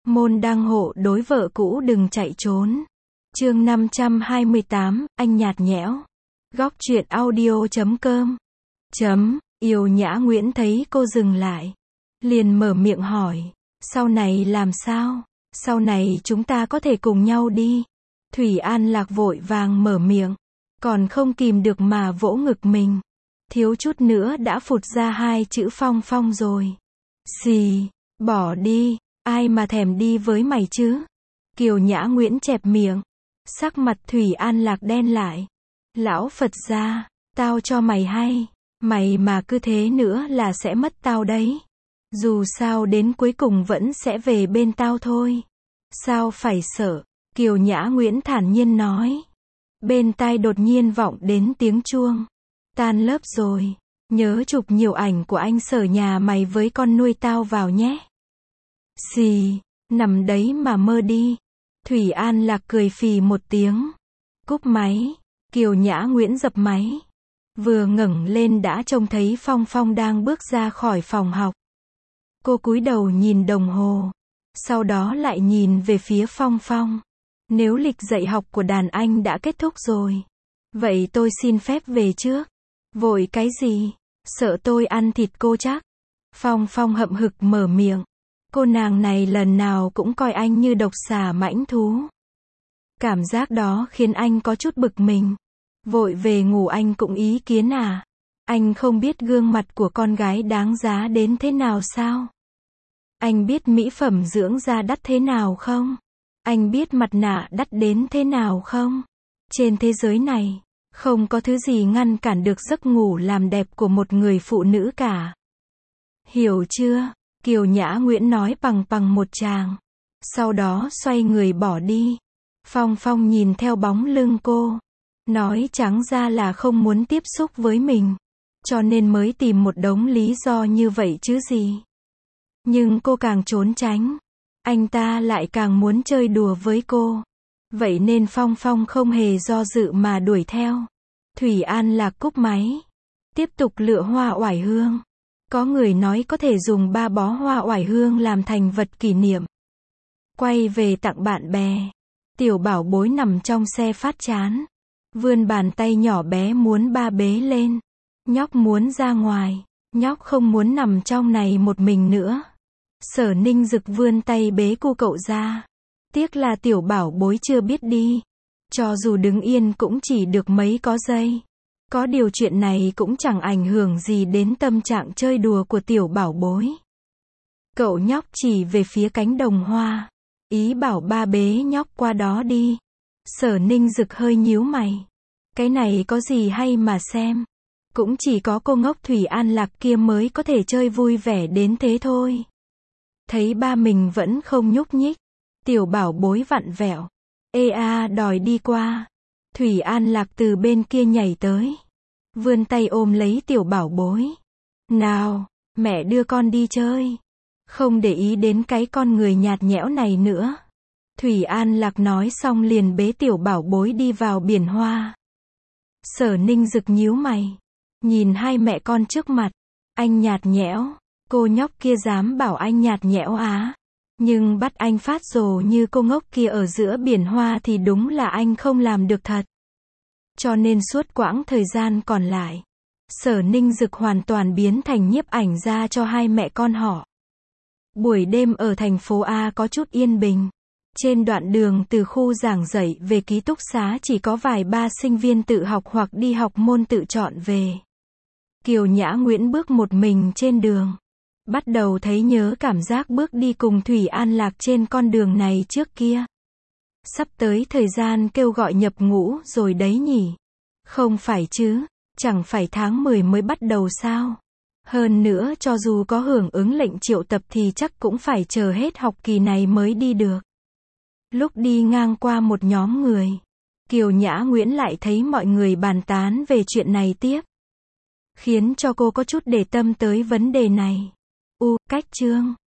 Môn đăng hộ đối vợ cũ đừng chạy trốn. Chương 528, anh nhạt nhẽo. Góc truyện audio.com. Yêu Nhã Nguyễn thấy cô dừng lại, liền mở miệng hỏi, sau này làm sao? Sau này chúng ta có thể cùng nhau đi. Thủy An Lạc vội vàng mở miệng, còn không kìm được mà vỗ ngực mình. Thiếu chút nữa đã phụt ra hai chữ Phong Phong rồi. Xì, bỏ đi, ai mà thèm đi với mày chứ? Kiều Nhã Nguyễn chẹp miệng, sắc mặt Thủy An Lạc đen lại. Lão Phật gia, tao cho mày hay, mày mà cứ thế nữa là sẽ mất tao đấy. Dù sao đến cuối cùng vẫn sẽ về bên tao thôi. Sao phải sợ? Kiều Nhã Nguyễn thản nhiên nói. Bên tai đột nhiên vọng đến tiếng chuông. Tan lớp rồi, nhớ chụp nhiều ảnh của anh Sở nhà mày với con nuôi tao vào nhé. Xì, nằm đấy mà mơ đi. Thủy An Lạc cười phì một tiếng. Cúp máy. Kiều Nhã Nguyễn dập máy. Vừa ngẩng lên đã trông thấy Phong Phong đang bước ra khỏi phòng học. Cô cúi đầu nhìn đồng hồ, sau đó lại nhìn về phía Phong Phong. Nếu lịch dạy học của đàn anh đã kết thúc rồi, vậy tôi xin phép về trước. Vội cái gì? Sợ tôi ăn thịt cô chắc? Phong Phong hậm hực mở miệng. Cô nàng này lần nào cũng coi anh như độc xà mãnh thú. Cảm giác đó khiến anh có chút bực mình. Vội về ngủ anh cũng ý kiến à? Anh không biết gương mặt của con gái đáng giá đến thế nào sao? Anh biết mỹ phẩm dưỡng da đắt thế nào không? Anh biết mặt nạ đắt đến thế nào không? Trên thế giới này, không có thứ gì ngăn cản được giấc ngủ làm đẹp của một người phụ nữ cả. Hiểu chưa? Kiều Nhã Nguyễn nói bằng một tràng. Sau đó xoay người bỏ đi. Phong Phong nhìn theo bóng lưng cô. Nói trắng ra là không muốn tiếp xúc với mình. Cho nên mới tìm một đống lý do như vậy chứ gì. Nhưng cô càng trốn tránh, anh ta lại càng muốn chơi đùa với cô. Vậy nên Phong Phong không hề do dự mà đuổi theo. Thủy An Lạc cúp máy. Tiếp tục lựa hoa oải hương. Có người nói có thể dùng 3 bó hoa oải hương làm thành vật kỷ niệm. Quay về tặng bạn bè. Tiểu bảo bối nằm trong xe phát chán. Vươn bàn tay nhỏ bé muốn ba bế lên. Nhóc muốn ra ngoài. Nhóc không muốn nằm trong này một mình nữa. Sở Ninh Dực vươn tay bế cu cậu ra. Tiếc là tiểu bảo bối chưa biết đi. Cho dù đứng yên cũng chỉ được mấy có giây. Có điều chuyện này cũng chẳng ảnh hưởng gì đến tâm trạng chơi đùa của tiểu bảo bối. Cậu nhóc chỉ về phía cánh đồng hoa. Ý bảo ba bế nhóc qua đó đi. Sở Ninh Dực hơi nhíu mày. Cái này có gì hay mà xem. Cũng chỉ có cô ngốc Thủy An Lạc kia mới có thể chơi vui vẻ đến thế thôi. Thấy ba mình vẫn không nhúc nhích. Tiểu bảo bối vặn vẹo. Ê a đòi đi qua. Thủy An Lạc từ bên kia nhảy tới. Vươn tay ôm lấy tiểu bảo bối. Nào, mẹ đưa con đi chơi. Không để ý đến cái con người nhạt nhẽo này nữa. Thủy An Lạc nói xong liền bế tiểu bảo bối đi vào biển hoa. Sở Ninh Dực nhíu mày. Nhìn hai mẹ con trước mặt. Anh nhạt nhẽo. Cô nhóc kia dám bảo anh nhạt nhẽo á. Nhưng bắt anh phát rồ như cô ngốc kia ở giữa biển hoa thì đúng là anh không làm được thật. Cho nên suốt quãng thời gian còn lại, Sở Ninh Dực hoàn toàn biến thành nhiếp ảnh gia cho hai mẹ con họ. Buổi đêm ở thành phố A có chút yên bình. Trên đoạn đường từ khu giảng dạy về ký túc xá chỉ có vài ba sinh viên tự học hoặc đi học môn tự chọn về. Kiều Nhã Nguyễn bước một mình trên đường. Bắt đầu thấy nhớ cảm giác bước đi cùng Thủy An Lạc trên con đường này trước kia. Sắp tới thời gian kêu gọi nhập ngũ rồi đấy nhỉ? Không phải chứ, chẳng phải tháng 10 mới bắt đầu sao? Hơn nữa cho dù có hưởng ứng lệnh triệu tập thì chắc cũng phải chờ hết học kỳ này mới đi được. Lúc đi ngang qua một nhóm người, Kiều Nhã Nguyễn lại thấy mọi người bàn tán về chuyện này tiếp. Khiến cho cô có chút để tâm tới vấn đề này. Cách chương